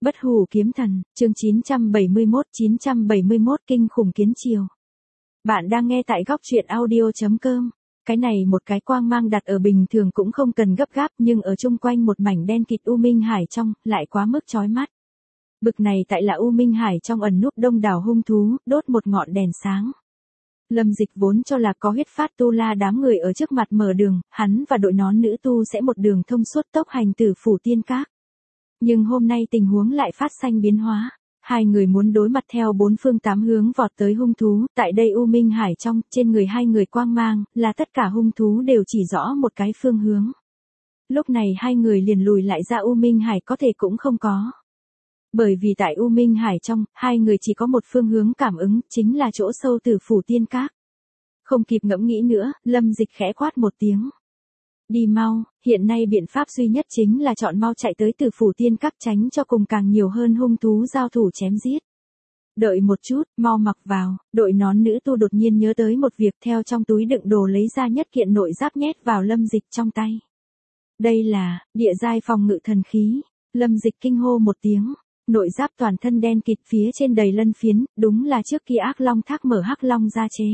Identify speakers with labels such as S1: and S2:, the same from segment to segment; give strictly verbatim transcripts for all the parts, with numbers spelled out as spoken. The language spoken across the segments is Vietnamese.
S1: Bất hủ kiếm thần, chương chín trăm bảy mươi mốt, chín trăm bảy mươi mốt kinh khủng kiến triều. Bạn đang nghe tại góc truyện audio chấm com. Cái này một cái quang mang đặt ở bình thường cũng không cần gấp gáp, nhưng ở chung quanh một mảnh đen kịt u minh hải trong, lại quá mức chói mắt. Bực này tại là u minh hải trong ẩn núp đông đảo hung thú, đốt một ngọn đèn sáng. Lâm Dịch vốn cho là có huyết phát tu la đám người ở trước mặt mở đường, hắn và đội nón nữ tu sẽ một đường thông suốt tốc hành tử phủ tiên các. Nhưng hôm nay tình huống lại phát sinh biến hóa. Hai người muốn đối mặt theo bốn phương tám hướng vọt tới hung thú, tại đây u minh hải trong, trên người hai người quang mang, là tất cả hung thú đều chỉ rõ một cái phương hướng. Lúc này hai người liền lùi lại ra u minh hải có thể cũng không có. Bởi vì tại u minh hải trong, hai người chỉ có một phương hướng cảm ứng, chính là chỗ sâu tử phủ tiên các. Không kịp ngẫm nghĩ nữa, Lâm Dịch khẽ quát một tiếng. Đi mau, hiện nay biện pháp duy nhất chính là chọn mau chạy tới tử phủ tiên các, tránh cho cùng càng nhiều hơn hung thú giao thủ chém giết. Đợi một chút, mau mặc vào. Đội nón nữ tu đột nhiên nhớ tới một việc, theo trong túi đựng đồ lấy ra nhất kiện nội giáp nhét vào Lâm Dịch trong tay. Đây là địa giai phòng ngự thần khí. Lâm Dịch kinh hô một tiếng. Nội giáp toàn thân đen kịt, phía trên đầy lân phiến, đúng là trước kia ác long thác mở hắc long gia chế.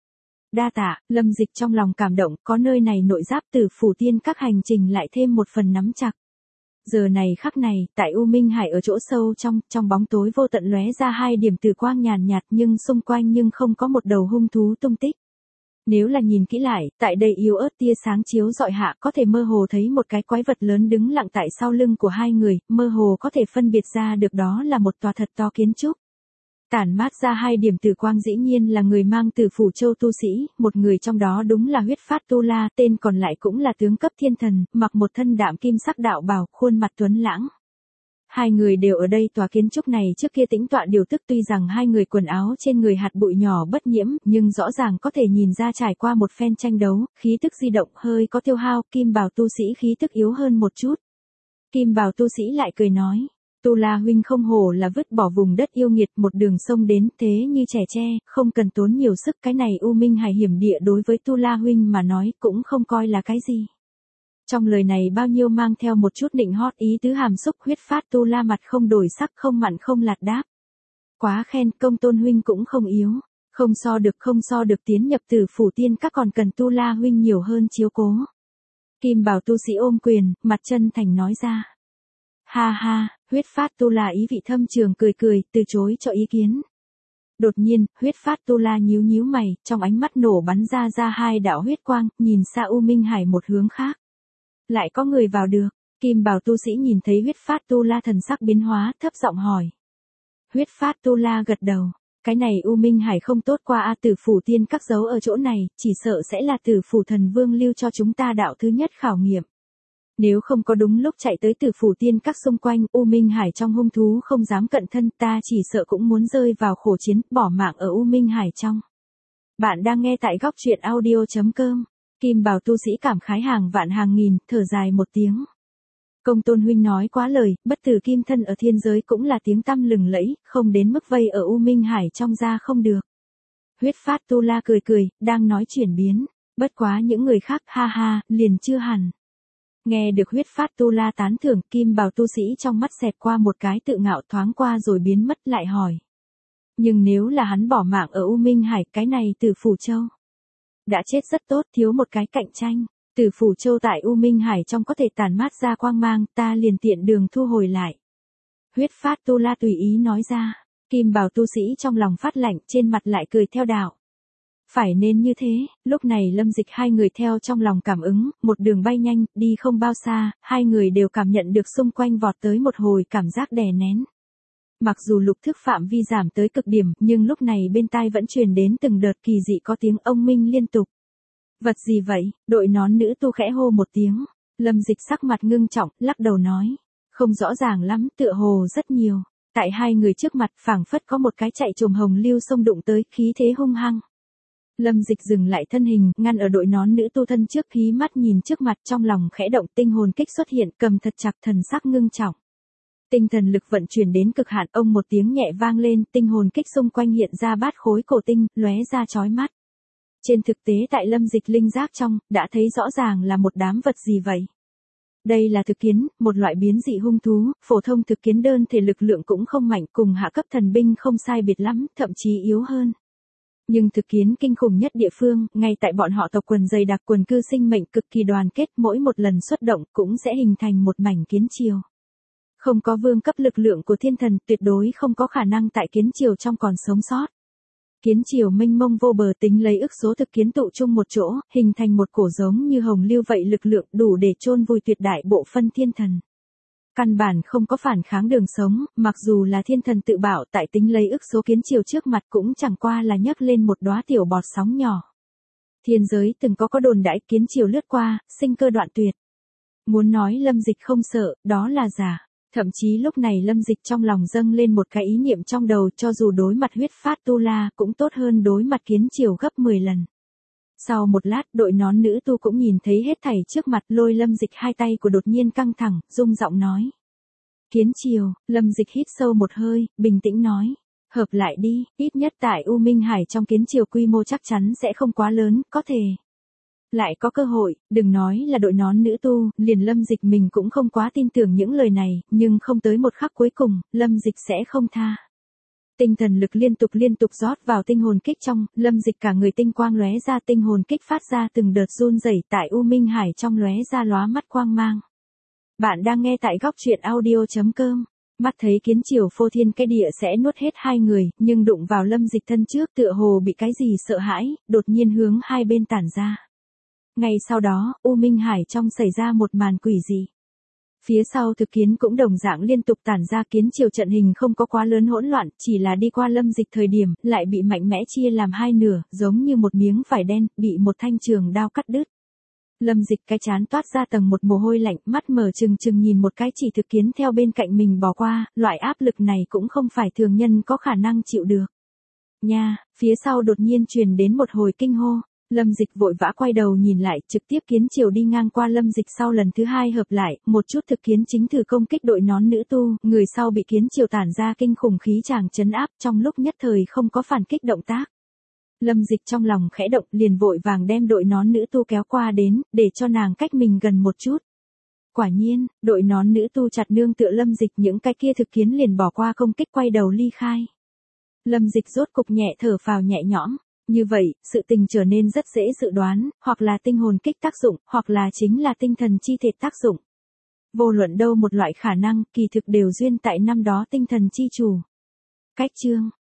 S1: Đa tạ. Lâm Dịch trong lòng cảm động, có nơi này nội giáp tử phủ tiên các hành trình lại thêm một phần nắm chặt. Giờ này khắc này, tại U Minh Hải ở chỗ sâu trong, trong bóng tối vô tận lóe ra hai điểm tử quang nhàn nhạt, nhưng xung quanh nhưng không có một đầu hung thú tung tích. Nếu là nhìn kỹ lại, tại đây yếu ớt tia sáng chiếu rọi hạ có thể mơ hồ thấy một cái quái vật lớn đứng lặng tại sau lưng của hai người, mơ hồ có thể phân biệt ra được đó là một tòa thật to kiến trúc. Tản mát ra hai điểm tử quang dĩ nhiên là người mang tử phủ châu tu sĩ, một người trong đó đúng là huyết phát tu la, tên còn lại cũng là tướng cấp thiên thần, mặc một thân đạm kim sắc đạo bào, khuôn mặt tuấn lãng. Hai người đều ở đây tòa kiến trúc này trước kia tĩnh tọa điều tức, tuy rằng hai người quần áo trên người hạt bụi nhỏ bất nhiễm, nhưng rõ ràng có thể nhìn ra trải qua một phen tranh đấu, khí tức di động hơi có tiêu hao, kim bào tu sĩ khí tức yếu hơn một chút. Kim bào tu sĩ lại cười nói. Tu La huynh không hổ là vứt bỏ vùng đất yêu nghiệt, một đường sông đến, thế như trẻ tre, không cần tốn nhiều sức, cái này u minh hải hiểm địa đối với Tu La huynh mà nói cũng không coi là cái gì. Trong lời này bao nhiêu mang theo một chút nịnh hót ý tứ hàm xúc. Huyết phát Tu La mặt không đổi sắc, không mặn không lạt đáp. Quá khen, công tôn huynh cũng không yếu, không so được không so được, tiến nhập tử phủ tiên các còn cần Tu La huynh nhiều hơn chiếu cố. Kim bào tu sĩ ôm quyền, mặt chân thành nói ra. Ha ha, huyết phát tu la ý vị thâm trường cười cười, từ chối cho ý kiến. Đột nhiên, huyết phát tu la nhíu nhíu mày, trong ánh mắt nổ bắn ra ra hai đạo huyết quang, nhìn xa u minh hải một hướng khác. Lại có người vào được. Kim bào tu sĩ nhìn thấy huyết phát tu la thần sắc biến hóa, thấp giọng hỏi. Huyết phát tu la gật đầu. Cái này u minh hải không tốt qua a, tử phủ tiên các dấu ở chỗ này, chỉ sợ sẽ là tử phủ thần vương lưu cho chúng ta đạo thứ nhất khảo nghiệm. Nếu không có đúng lúc chạy tới tử phủ tiên các xung quanh, U Minh Hải trong hung thú không dám cận thân, ta chỉ sợ cũng muốn rơi vào khổ chiến, bỏ mạng ở U Minh Hải trong. Bạn đang nghe tại góc truyện audio chấm com. Kim bào tu sĩ cảm khái hàng vạn hàng nghìn, thở dài một tiếng. Công tôn huynh nói quá lời, bất tử kim thân ở thiên giới cũng là tiếng tăm lừng lẫy, không đến mức vây ở U Minh Hải trong ra không được. Huyết phát tu la cười cười, đang nói chuyển biến, bất quá những người khác ha ha, liền chưa hẳn. Nghe được huyết phát tu la tán thưởng, kim bào tu sĩ trong mắt xẹt qua một cái tự ngạo, thoáng qua rồi biến mất, lại hỏi. Nhưng nếu là hắn bỏ mạng ở U Minh Hải, cái này tử phủ châu đã chết rất tốt, thiếu một cái cạnh tranh. Tử phủ châu tại U Minh Hải trong có thể tản mát ra quang mang, ta liền tiện đường thu hồi lại. Huyết phát tu la tùy ý nói ra. Kim bào tu sĩ trong lòng phát lạnh, trên mặt lại cười theo đạo. Phải nên như thế. Lúc này Lâm Dịch hai người theo trong lòng cảm ứng, một đường bay nhanh, đi không bao xa, hai người đều cảm nhận được xung quanh vọt tới một hồi cảm giác đè nén. Mặc dù lục thức phạm vi giảm tới cực điểm, nhưng lúc này bên tai vẫn truyền đến từng đợt kỳ dị có tiếng ông minh liên tục. Vật gì vậy? Đội nón nữ tu khẽ hô một tiếng. Lâm Dịch sắc mặt ngưng trọng, lắc đầu nói. Không rõ ràng lắm, tựa hồ rất nhiều. Tại hai người trước mặt phảng phất có một cái chạy trồm hồng lưu sông đụng tới, khí thế hung hăng. Lâm Dịch dừng lại thân hình, ngăn ở đội nón nữ tu thân trước, hí mắt nhìn trước mặt, trong lòng khẽ động, tinh hồn kích xuất hiện, cầm thật chặt, thần sắc ngưng trọng. Tinh thần lực vận chuyển đến cực hạn, ông một tiếng nhẹ vang lên, tinh hồn kích xung quanh hiện ra bát khối cổ tinh, lóe ra chói mắt. Trên thực tế tại Lâm Dịch linh giác trong, đã thấy rõ ràng là một đám vật gì vậy. Đây là thực kiến, một loại biến dị hung thú, phổ thông thực kiến đơn thể lực lượng cũng không mạnh, cùng hạ cấp thần binh không sai biệt lắm, thậm chí yếu hơn. Nhưng thực kiến kinh khủng nhất địa phương, ngay tại bọn họ tộc quần dày đặc, quần cư sinh mệnh cực kỳ đoàn kết, mỗi một lần xuất động cũng sẽ hình thành một mảnh kiến triều. Không có vương cấp lực lượng của thiên thần, tuyệt đối không có khả năng tại kiến triều trong còn sống sót. Kiến triều mênh mông vô bờ, tính lấy ức số thực kiến tụ chung một chỗ, hình thành một cổ giống như hồng lưu vậy lực lượng đủ để chôn vùi tuyệt đại bộ phân thiên thần. Căn bản không có phản kháng đường sống, mặc dù là thiên thần tự bảo tại tính lấy ức số kiến triều trước mặt cũng chẳng qua là nhấc lên một đóa tiểu bọt sóng nhỏ. Thiên giới từng có có đồn đãi kiến triều lướt qua, sinh cơ đoạn tuyệt. Muốn nói Lâm Dịch không sợ, đó là giả. Thậm chí lúc này Lâm Dịch trong lòng dâng lên một cái ý niệm trong đầu, cho dù đối mặt huyết phát tu la cũng tốt hơn đối mặt kiến triều gấp mười lần. Sau một lát, đội nón nữ tu cũng nhìn thấy hết thảy trước mặt, Lôi Lâm Dịch hai tay của đột nhiên căng thẳng, rung giọng nói. Kiến triều. Lâm Dịch hít sâu một hơi, bình tĩnh nói. Hợp lại đi, ít nhất tại U Minh Hải trong kiến triều quy mô chắc chắn sẽ không quá lớn, có thể. Lại có cơ hội, đừng nói là đội nón nữ tu, liền Lâm Dịch mình cũng không quá tin tưởng những lời này, nhưng không tới một khắc cuối cùng, Lâm Dịch sẽ không tha. Tinh thần lực liên tục liên tục rót vào tinh hồn kích trong, Lâm Dịch cả người tinh quang lóe ra, tinh hồn kích phát ra từng đợt run rẩy, tại U Minh Hải trong lóe ra lóa mắt quang mang. Bạn đang nghe tại góc truyện audio chấm com. Mắt thấy kiến triều phô thiên cái địa sẽ nuốt hết hai người, nhưng đụng vào Lâm Dịch thân trước tựa hồ bị cái gì sợ hãi, đột nhiên hướng hai bên tản ra. Ngay sau đó, U Minh Hải trong xảy ra một màn quỷ dị. Phía sau thực kiến cũng đồng dạng liên tục tản ra, kiến triều trận hình không có quá lớn hỗn loạn, chỉ là đi qua Lâm Dịch thời điểm, lại bị mạnh mẽ chia làm hai nửa, giống như một miếng vải đen, bị một thanh trường đao cắt đứt. Lâm Dịch cái chán toát ra tầng một mồ hôi lạnh, mắt mở trừng trừng nhìn một cái chỉ thực kiến theo bên cạnh mình bỏ qua, loại áp lực này cũng không phải thường nhân có khả năng chịu được. Nha, phía sau đột nhiên truyền đến một hồi kinh hô. Lâm Dịch vội vã quay đầu nhìn lại, trực tiếp kiến triều đi ngang qua Lâm Dịch sau lần thứ hai hợp lại, một chút thực kiến chính thử công kích đội nón nữ tu, người sau bị kiến triều tản ra kinh khủng khí tràng trấn áp, trong lúc nhất thời không có phản kích động tác. Lâm Dịch trong lòng khẽ động, liền vội vàng đem đội nón nữ tu kéo qua đến, để cho nàng cách mình gần một chút. Quả nhiên, đội nón nữ tu chặt nương tựa Lâm Dịch, những cái kia thực kiến liền bỏ qua công kích quay đầu ly khai. Lâm Dịch rốt cục nhẹ thở phào nhẹ nhõm. Như vậy, sự tình trở nên rất dễ dự đoán, hoặc là tinh hồn kích tác dụng, hoặc là chính là tinh thần chi thể tác dụng. Vô luận đâu một loại khả năng, kỳ thực đều duyên tại năm đó tinh thần chi chủ. Cách chương.